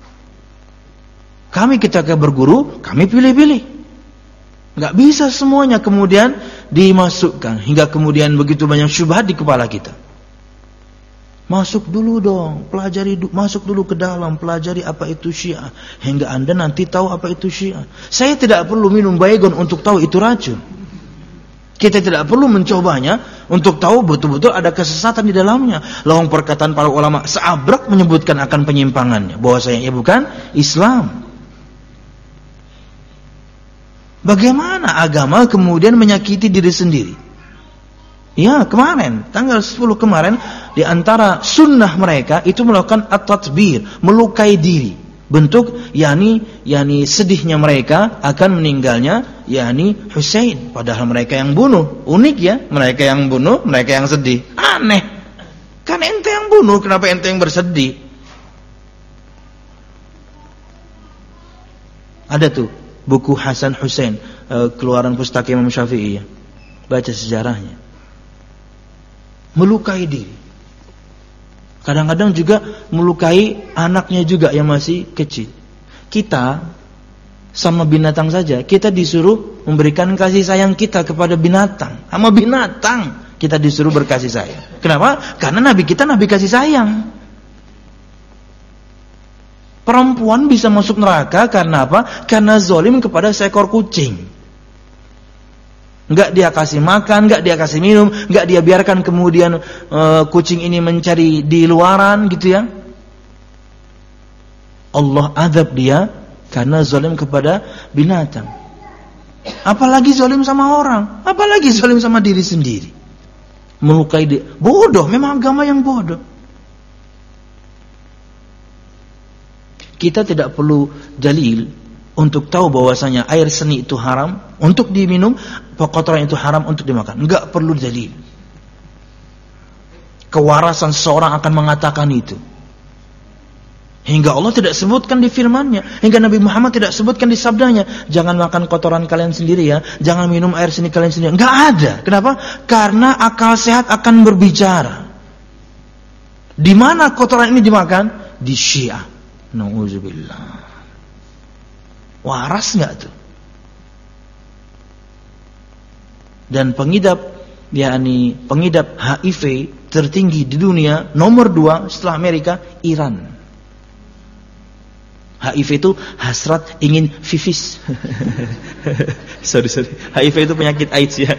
S1: Kami ketika berguru, kami pilih-pilih. Enggak bisa semuanya kemudian dimasukkan hingga kemudian begitu banyak syubhat di kepala kita. Masuk dulu dong, pelajari masuk dulu ke dalam, pelajari apa itu Syiah hingga Anda nanti tahu apa itu Syiah. Saya tidak perlu minum baygon untuk tahu itu racun. Kita tidak perlu mencobanya untuk tahu betul-betul ada kesesatan di dalamnya. Lawang perkataan para ulama seabrek menyebutkan akan penyimpangannya, bahwasanya ia bukan Islam. Bagaimana agama kemudian menyakiti diri sendiri? Ya, kemarin tanggal sepuluh kemarin di antara sunnah mereka itu melakukan at-tatbir, melukai diri. Bentuk yakni yakni sedihnya mereka akan meninggalnya yakni Husain, padahal mereka yang bunuh. Unik ya, mereka yang bunuh, mereka yang sedih. Aneh. Kan ente yang bunuh, kenapa ente yang bersedih? Ada tuh buku Hasan Hussein, keluaran pustaka Imam Syafi'i ya. Baca sejarahnya. Melukai diri. Kadang-kadang juga melukai anaknya juga yang masih kecil. Kita sama binatang saja, kita disuruh memberikan kasih sayang kita kepada binatang. Sama binatang kita disuruh berkasih sayang. Kenapa? Karena Nabi kita Nabi kasih sayang. Perempuan bisa masuk neraka karena apa? Karena zalim kepada seekor kucing. Enggak dia kasih makan, enggak dia kasih minum, enggak dia biarkan kemudian uh, kucing ini mencari di luaran gitu ya. Allah azab dia karena zalim kepada binatang. Apalagi zalim sama orang, apalagi zalim sama diri sendiri. Melukai dia. Bodoh, memang agama yang bodoh. Kita tidak perlu dalil untuk tahu bahwasanya air seni itu haram untuk diminum, kotoran itu haram untuk dimakan. Enggak perlu dalil. Kewarasan seseorang akan mengatakan itu. Hingga Allah tidak sebutkan di firman-Nya, hingga Nabi Muhammad tidak sebutkan di sabdanya, jangan makan kotoran kalian sendiri ya, jangan minum air seni kalian sendiri. Enggak ada. Kenapa? Karena akal sehat akan berbicara. Di mana kotoran ini dimakan? Di Syiah. Nauzubillah. Waras enggak tuh? Dan pengidap, yakni pengidap H I V tertinggi di dunia, nomor dua setelah Amerika, Iran. H I V itu hasrat ingin fifis. sorry sorry. H I V itu penyakit AIDS ya.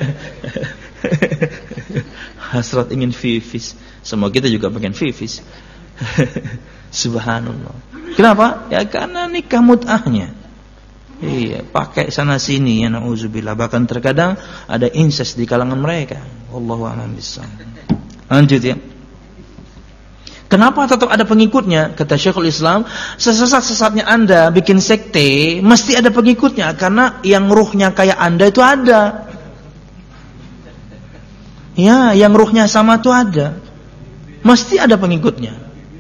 S1: Hasrat ingin fifis. Semua kita juga pengen fifis. Subhanallah. Kenapa? Ya karena nikah mut'ahnya. Iya, pakai sana sini ya nauzubillah. Bahkan terkadang ada incest di kalangan mereka. Wallahu a'lam bishawab. Lanjut ya. Kenapa tetap ada pengikutnya? Kata Syekhul Islam, sesat-sesatnya Anda bikin sekte, mesti ada pengikutnya. Karena yang ruhnya kayak Anda itu ada. Ya, yang ruhnya sama itu ada. Mesti ada pengikutnya.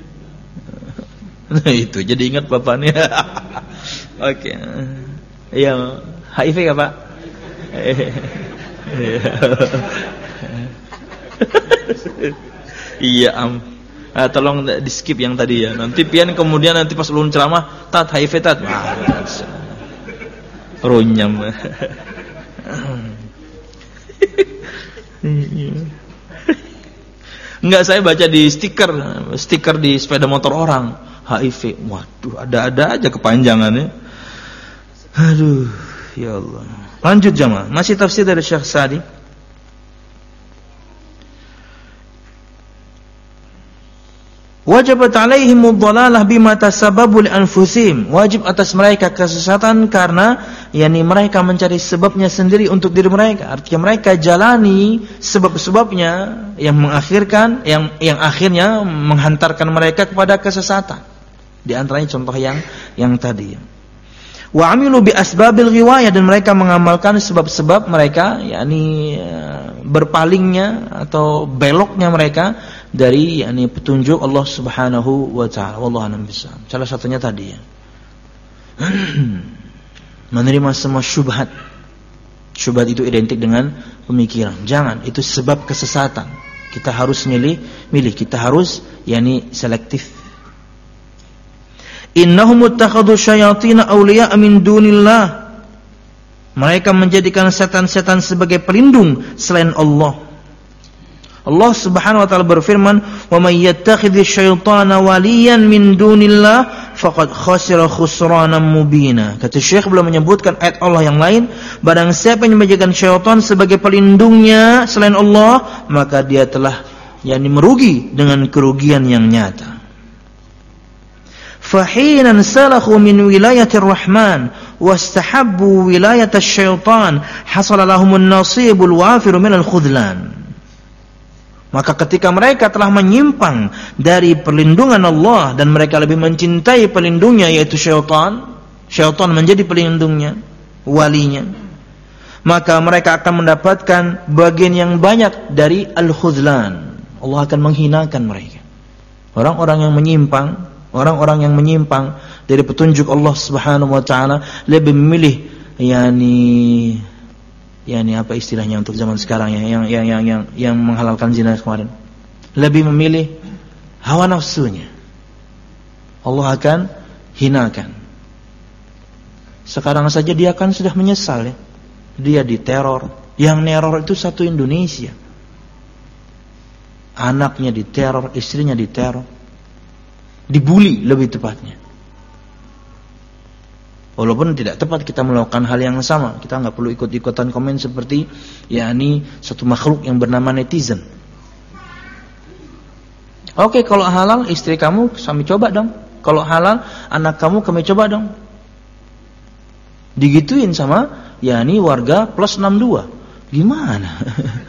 S1: Nah itu, jadi ingat bapaknya. Oke. Iya, H I V ya Pak? Iya am. Uh, tolong di skip yang tadi ya. Nanti pian kemudian nanti pas ulun ceramah, tat H I V tat. Runyam. Enggak, saya baca di stiker, stiker di sepeda motor orang, H I V. Waduh, ada-ada aja kepanjangannya. Aduh, ya Allah. Lanjut jamaah. Masih tafsir dari Syekh Sa'di. Wajibat alaihim ad-dhalalah bima tasabbabu li anfusihim. Wajib atas mereka kesesatan karena yakni mereka mencari sebabnya sendiri untuk diri mereka. Artinya mereka jalani sebab-sebabnya yang mengakhirkan yang yang akhirnya menghantarkan mereka kepada kesesatan. Di antaranya contoh yang yang tadi. Wa amilu bi asbabil ghiwayah, dan mereka mengamalkan sebab-sebab mereka yakni berpalingnya atau beloknya mereka dari yakni petunjuk Allah Subhanahu wa taala. Wallahu a'lam bishawab. Salah satunya tadi ya. Menerima semua syubhat. Syubhat itu identik dengan pemikiran. Jangan, itu sebab kesesatan. Kita harus milih, milih. Kita harus yakni selektif. Innahum ittakhadhu syayatin awliya min dunillah. Mereka menjadikan setan-setan sebagai pelindung selain Allah. Allah Subhanahu wa taala berfirman, "Wa may yattakhidhi syaitana waliyan min dunillah faqad khasira khusranan mubina." Kata Syekh belum menyebutkan ayat Allah yang lain, barang siapa yang menjadikan syaitan sebagai pelindungnya selain Allah, maka dia telah yakni merugi dengan kerugian yang nyata. Fahinan salakhu min wilayatir rahman wastahabbu wilayatasy syaitan hasala lahumun nasibul wafir minal khudlan. Maka ketika mereka telah menyimpang dari perlindungan Allah dan mereka lebih mencintai pelindungnya yaitu syaitan, syaitan menjadi pelindungnya, walinya, maka mereka akan mendapatkan bagian yang banyak dari al-khudlan. Allah akan menghinakan mereka. Orang-orang yang menyimpang, orang-orang yang menyimpang dari petunjuk Allah Subhanahu wa taala lebih memilih yakni yakni apa istilahnya untuk zaman sekarang ya, yang yang yang yang, yang menghalalkan zina kemarin. Lebih memilih hawa nafsunya. Allah akan hinakan. Sekarang saja dia kan sudah menyesal ya. Dia diteror. Yang neror itu satu Indonesia. Anaknya diteror, istrinya diteror. Dibuli lebih tepatnya. Walaupun tidak tepat kita melakukan hal yang sama. Kita nggak perlu ikut-ikutan komen seperti yakni satu makhluk yang bernama netizen. Oke, kalau halal istri kamu kami coba dong. Kalau halal anak kamu kami coba dong. Digituin sama yakni warga plus enam puluh dua. Gimana?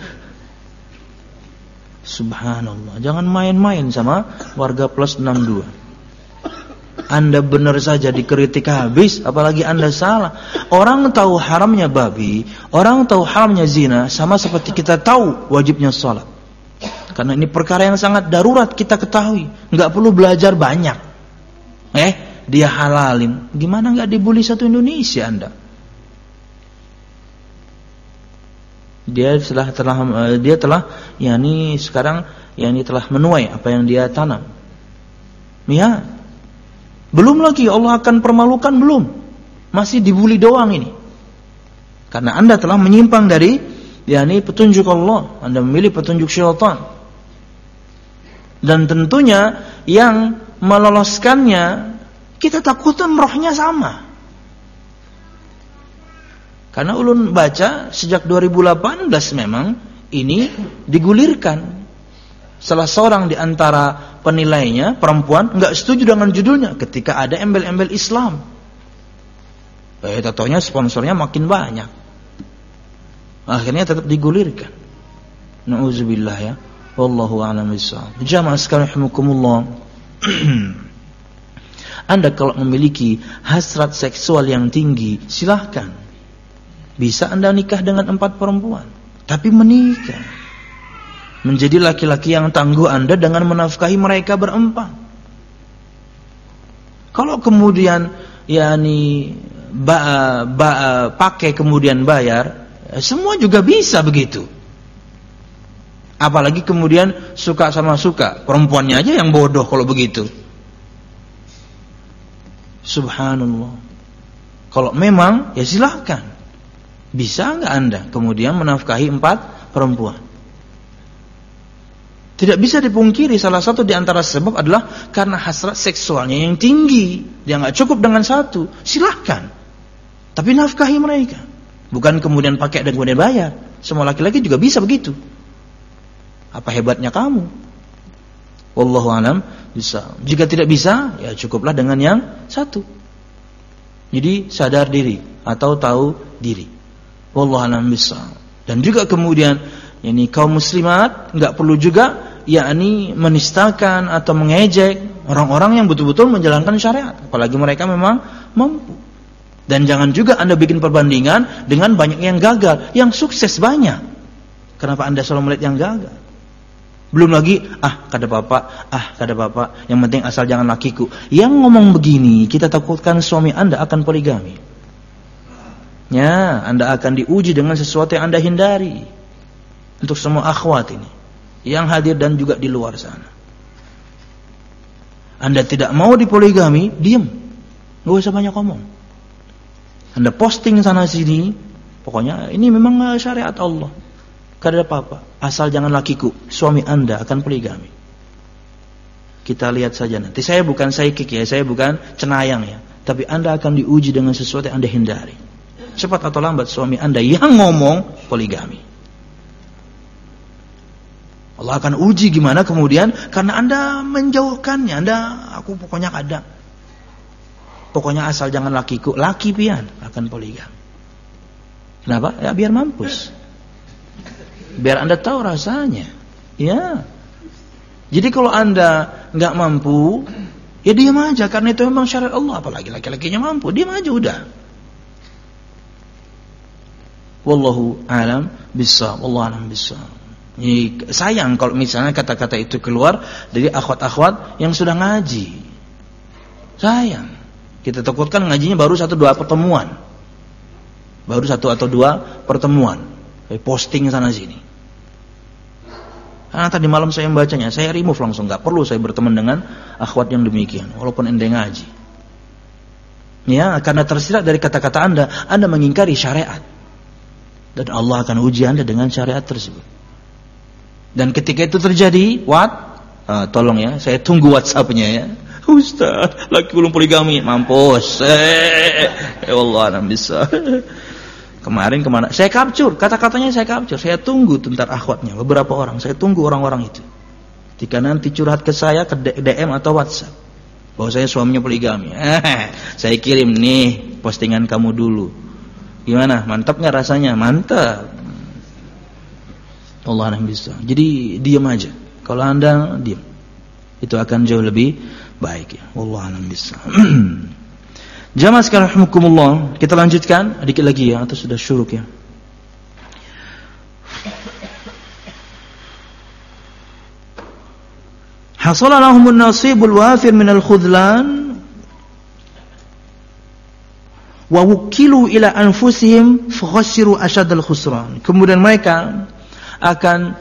S1: Subhanallah. Jangan main-main sama warga plus enam puluh dua. Anda benar saja dikritik habis, apalagi Anda salah. Orang tahu haramnya babi, orang tahu haramnya zina, sama seperti kita tahu wajibnya salat. Karena ini perkara yang sangat darurat kita ketahui, nggak perlu belajar banyak. Eh, dia halalin, gimana nggak dibully satu Indonesia Anda? Dia telah telah dia telah, yakni sekarang, yakni telah menuai apa yang dia tanam. Ya. Belum lagi Allah akan permalukan, belum. Masih dibully doang ini. Karena Anda telah menyimpang dari yakni petunjuk Allah, Anda memilih petunjuk syaitan. Dan tentunya yang meloloskannya kita takutkan rohnya sama. Karena ulun baca sejak dua ribu delapan belas memang ini digulirkan. Salah seorang di antara penilainya, perempuan, enggak setuju dengan judulnya ketika ada embel-embel Islam. Eh, tatonya sponsornya makin banyak. Akhirnya tetap digulirkan. Nauzubillah ya. Wallahu a'lam bishawab. Jamaah sekalian rahimakumullah. Anda kalau memiliki hasrat seksual yang tinggi, silahkan. Bisa Anda nikah dengan empat perempuan, tapi menikah. Menjadi laki-laki yang tangguh Anda dengan menafkahi mereka berempat. Kalau kemudian yakni ba, ba, pakai kemudian bayar, semua juga bisa begitu. Apalagi kemudian suka sama suka, perempuannya aja yang bodoh kalau begitu. Subhanallah. Kalau memang ya silahkan. Bisa enggak Anda kemudian menafkahi empat perempuan? Tidak bisa dipungkiri salah satu di antara sebab adalah karena hasrat seksualnya yang tinggi. Dia nggak cukup dengan satu. Silahkan. Tapi nafkahi mereka. Bukan kemudian pakai dan kemudian bayar. Semua laki-laki juga bisa begitu. Apa hebatnya kamu? Wallahu a'lam bisa. Jika tidak bisa, ya cukuplah dengan yang satu. Jadi sadar diri atau tahu diri. Wallahu a'lam bisa. Dan juga kemudian ini kaum muslimat nggak perlu juga yakni menistakan atau mengejek orang-orang yang betul-betul menjalankan syariat, apalagi mereka memang mampu. Dan jangan juga Anda bikin perbandingan dengan banyak yang gagal, yang sukses banyak. Kenapa Anda selalu melihat yang gagal? Belum lagi, ah kata bapak, ah kata bapak, yang penting asal jangan lakiku. Yang ngomong begini, kita takutkan suami Anda akan poligami. Ya, Anda akan diuji dengan sesuatu yang Anda hindari. Untuk semua akhwat ini yang hadir dan juga di luar sana. Anda tidak mau dipoligami, diam. Enggak usah banyak ngomong. Anda posting sana sini, pokoknya ini memang syariat Allah. Kada apa-apa, asal jangan lakiku, suami Anda akan poligami. Kita lihat saja nanti. Saya bukan psychic ya, saya bukan cenayang ya, tapi Anda akan diuji dengan sesuatu yang Anda hindari. Cepat atau lambat suami Anda yang ngomong poligami. Allah akan uji gimana kemudian karena Anda menjauhkannya. Anda, aku pokoknya kada. Pokoknya asal jangan lakiku, laki pian akan poligami. Kenapa? Ya biar mampus. Biar Anda tahu rasanya. Ya. Jadi kalau Anda nggak mampu, ya diam aja karena itu memang syariat Allah. Apalagi laki-lakinya mampu, diam aja udah. Wallahu a'lam bishawab. Wallahu a'lam bishawab. Sayang kalau misalnya kata-kata itu keluar dari akhwat-akhwat yang sudah ngaji. Sayang. Kita takutkan ngajinya baru satu dua pertemuan. Baru satu atau dua pertemuan. Kayak posting sana sini. Karena tadi malam saya membacanya, saya remove langsung. Gak perlu saya berteman dengan akhwat yang demikian. Walaupun ente ngaji. Ya, karena tersirat dari kata-kata Anda, Anda mengingkari syariat. Dan Allah akan uji Anda dengan syariat tersebut. Dan ketika itu terjadi, what? Uh, tolong ya, saya tunggu WhatsApp-nya ya. Ustaz, laki belum poligami, mampus. Eh, ya Allah, enggak bisa. Kemarin kemana? Saya capture, kata-katanya saya capture. Saya tunggu tentar akhwatnya, beberapa orang. Saya tunggu orang-orang itu. Jika nanti curhat ke saya ke D M atau WhatsApp bahwa saya suaminya poligami, eh, saya kirim nih postingan kamu dulu. Gimana? Mantap nggak rasanya? Mantap. Allah yang bisa. Jadi diam aja. Kalau Anda diam, itu akan jauh lebih baik ya. Allah yang bisa. Jamaah sekalian rahimakumullah, kita lanjutkan sedikit lagi ya, atau sudah syuruk ya. Hasala lahumun nasibul wafir minal khudlan wa wukilu ila anfusihim fakhasiru asyadal khusran. Kemudian mereka akan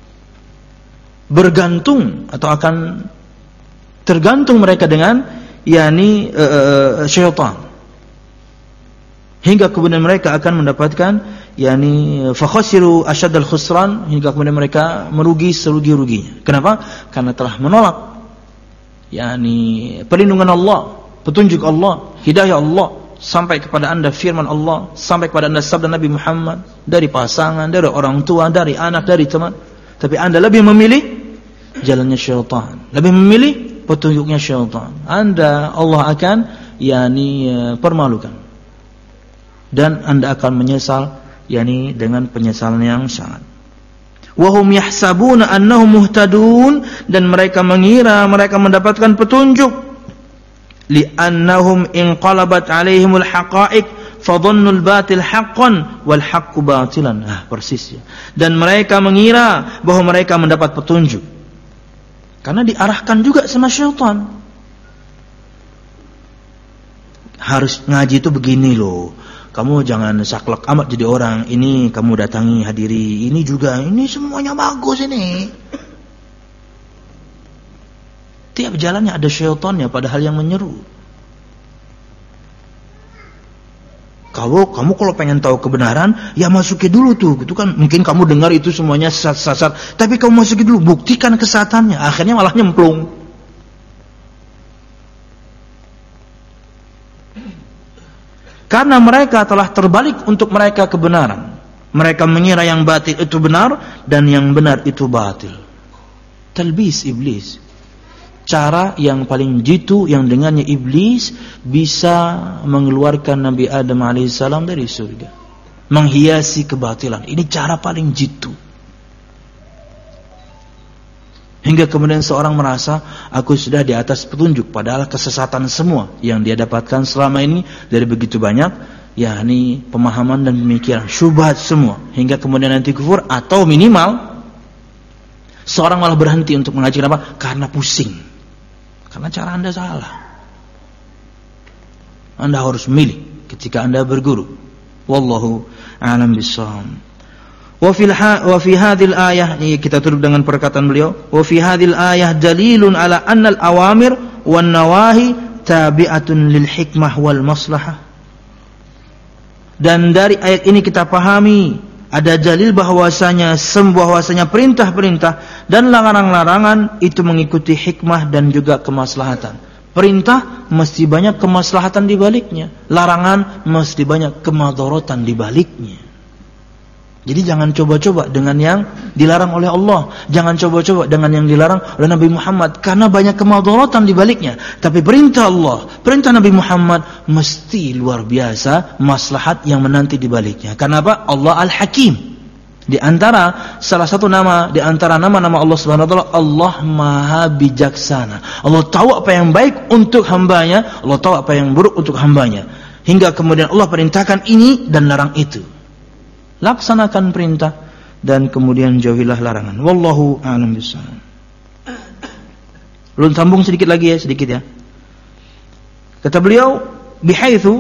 S1: bergantung atau akan tergantung mereka dengan yakni uh, syaitan, hingga kemudian mereka akan mendapatkan yakni fakhasiru asyadal khusran, hingga kemudian mereka merugi serugi-ruginya. Kenapa? Karena telah menolak yakni perlindungan Allah, petunjuk Allah, hidayah Allah, sampai kepada Anda firman Allah, sampai kepada Anda sabda Nabi Muhammad, dari pasangan, dari orang tua, dari anak, dari teman. Tapi Anda lebih memilih jalannya syaitan, lebih memilih petunjuknya syaitan. Anda Allah akan yakni permalukan, dan Anda akan menyesal yakni dengan penyesalan yang sangat. Wahum yahsabuna annahum muhtadun, dan mereka mengira mereka mendapatkan petunjuk. Li'annahum inqalabat alaihimul haqa'iq fadhannul batil haqqan wal haqqu batilan. Ah, persis ya. Dan mereka mengira bahwa mereka mendapat petunjuk karena diarahkan juga sama syaitan. Harus ngaji itu begini loh. Kamu jangan saklek amat jadi orang. Ini kamu datangi, hadiri. Ini juga, ini semuanya bagus ini. Tiap jalannya ada syaitannya, padahal yang menyeru. Kalau kamu kalau pengen tahu kebenaran, ya masuki dulu tuh. Itu kan mungkin kamu dengar itu semuanya sesat-sesat, tapi kamu masuki dulu, buktikan kesehatannya. Akhirnya malah nyemplung. Karena mereka telah terbalik untuk mereka kebenaran. Mereka mengira yang batil itu benar dan yang benar itu batil. Talbis iblis. Cara yang paling jitu yang dengannya iblis bisa mengeluarkan Nabi Adam alaihissalam dari surga, menghiasi kebatilan. Ini cara paling jitu. Hingga kemudian seorang merasa, aku sudah di atas petunjuk, padahal kesesatan semua yang dia dapatkan selama ini dari begitu banyak, yakni pemahaman dan pemikiran, syubhat semua, hingga kemudian nanti kufur, atau minimal seorang malah berhenti untuk mengaji. Kenapa? Karena pusing, karena cara Anda salah. Anda harus memilih ketika Anda berguru. Wallahu a'lam bishawab. Wa fil wa fi hadhil ayah, ini kita tutup dengan perkataan beliau, wa fi hadhil ayah dalilun ala anna al awamir wan nawahi tabi'atun lil hikmah wal maslahah. Dan dari ayat ini kita pahami ada dalil bahwasanya bahwasanya perintah-perintah dan larangan-larangan itu mengikuti hikmah dan juga kemaslahatan. Perintah mesti banyak kemaslahatan di baliknya, larangan mesti banyak kemadharatan di baliknya. Jadi jangan coba-coba dengan yang dilarang oleh Allah, jangan coba-coba dengan yang dilarang oleh Nabi Muhammad, karena banyak kemadharatan di baliknya. Tapi perintah Allah, perintah Nabi Muhammad mesti luar biasa maslahat yang menanti di baliknya. Kenapa? Allah Al-Hakim. Di antara salah satu nama di antara nama-nama Allah Subhanahu wa taala, Allah Maha Bijaksana. Allah tahu apa yang baik untuk hambanya, Allah tahu apa yang buruk untuk hambanya. Hingga kemudian Allah perintahkan ini dan larang itu. Laksanakan perintah dan kemudian jauhilah larangan. Wallahu a'lam bishawab. Belum sambung sedikit lagi ya, sedikit ya. Kata beliau, bihaitsu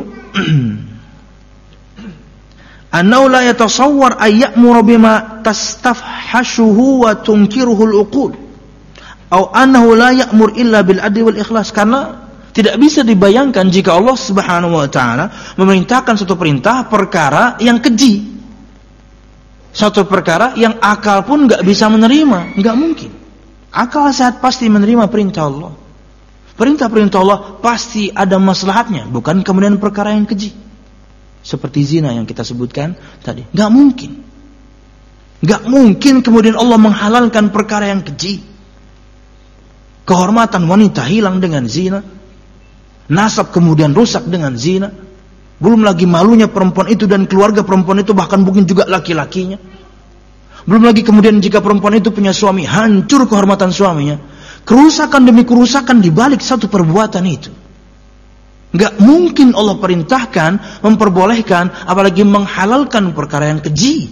S1: annahu la yatasawwar ay ya'muru bima tastafhashuhu wa tunkiruhu al-uqul aw annahu la ya'mur illa bil adli wal ikhlas. Karena tidak bisa dibayangkan jika Allah Subhanahu wa taala memerintahkan suatu perintah perkara yang keji, satu perkara yang akal pun gak bisa menerima. Gak mungkin. Akal sehat pasti menerima perintah Allah. Perintah-perintah Allah pasti ada maslahatnya, bukan kemudian perkara yang keji. Seperti zina yang kita sebutkan tadi. Gak mungkin. Gak mungkin kemudian Allah menghalalkan perkara yang keji. Kehormatan wanita hilang dengan zina. Nasab kemudian rusak dengan zina. Belum lagi malunya perempuan itu dan keluarga perempuan itu, bahkan mungkin juga laki-lakinya. Belum lagi kemudian jika perempuan itu punya suami, hancur kehormatan suaminya. Kerusakan demi kerusakan di balik satu perbuatan itu. Gak mungkin Allah perintahkan, memperbolehkan, apalagi menghalalkan perkara yang keji.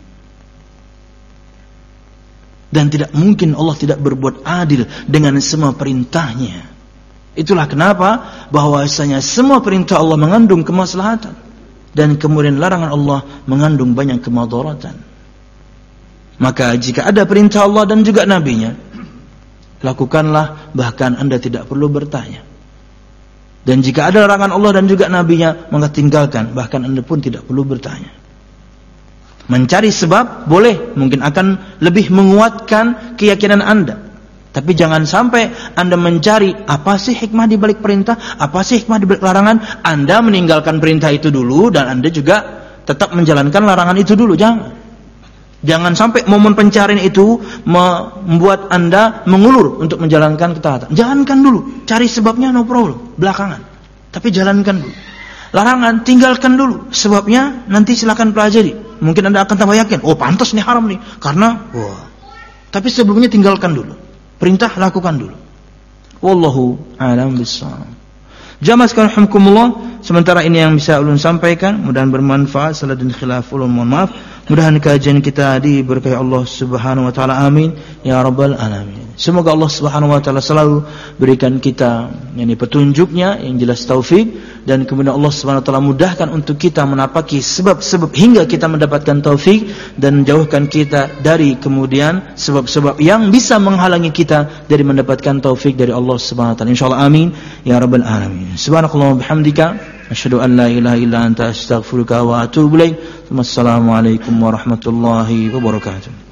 S1: Dan tidak mungkin Allah tidak berbuat adil dengan semua perintahnya. Itulah kenapa bahwasanya semua perintah Allah mengandung kemaslahatan, dan kemudian larangan Allah mengandung banyak kemadaratan. Maka jika ada perintah Allah dan juga nabinya, lakukanlah, bahkan Anda tidak perlu bertanya. Dan jika ada larangan Allah dan juga nabinya, maka tinggalkan, bahkan Anda pun tidak perlu bertanya. Mencari sebab boleh, mungkin akan lebih menguatkan keyakinan Anda. Tapi jangan sampai Anda mencari apa sih hikmah di balik perintah, apa sih hikmah di balik larangan, Anda meninggalkan perintah itu dulu dan Anda juga tetap menjalankan larangan itu dulu. Jangan. Jangan sampai momen pencarian itu membuat Anda mengulur untuk menjalankan ketaatan. Jalankan dulu, cari sebabnya no problem, belakangan. Tapi jalankan dulu. Larangan tinggalkan dulu, sebabnya nanti silakan pelajari. Mungkin Anda akan tambah yakin, oh pantas nih haram nih, karena wah. Tapi sebelumnya tinggalkan dulu. Perintah lakukan dulu. Wallahu a'lam bishawab. Jamaah sekalian rahimakumullah, sementara ini yang bisa ulun sampaikan, mudah-mudahan bermanfaat. Salah dan khilaf ulun mohon maaf. Mudah-mudahan kajian kita diberkahi Allah Subhanahu wa taala. Amin ya rabbal alamin. Semoga Allah Subhanahu wa taala selalu berikan kita yakni petunjuknya yang jelas taufik, dan kemudian Allah Subhanahu wa taala mudahkan untuk kita menapaki sebab-sebab hingga kita mendapatkan taufik, dan jauhkan kita dari kemudian sebab-sebab yang bisa menghalangi kita dari mendapatkan taufik dari Allah Subhanahu wa taala. Insyaallah amin ya rabbal alamin. Subhanakallahumma bihamdika asyhadu an la ilaha illa anta astaghfiruka wa atubu ilaik. Wassalamualaikum warahmatullahi wabarakatuh.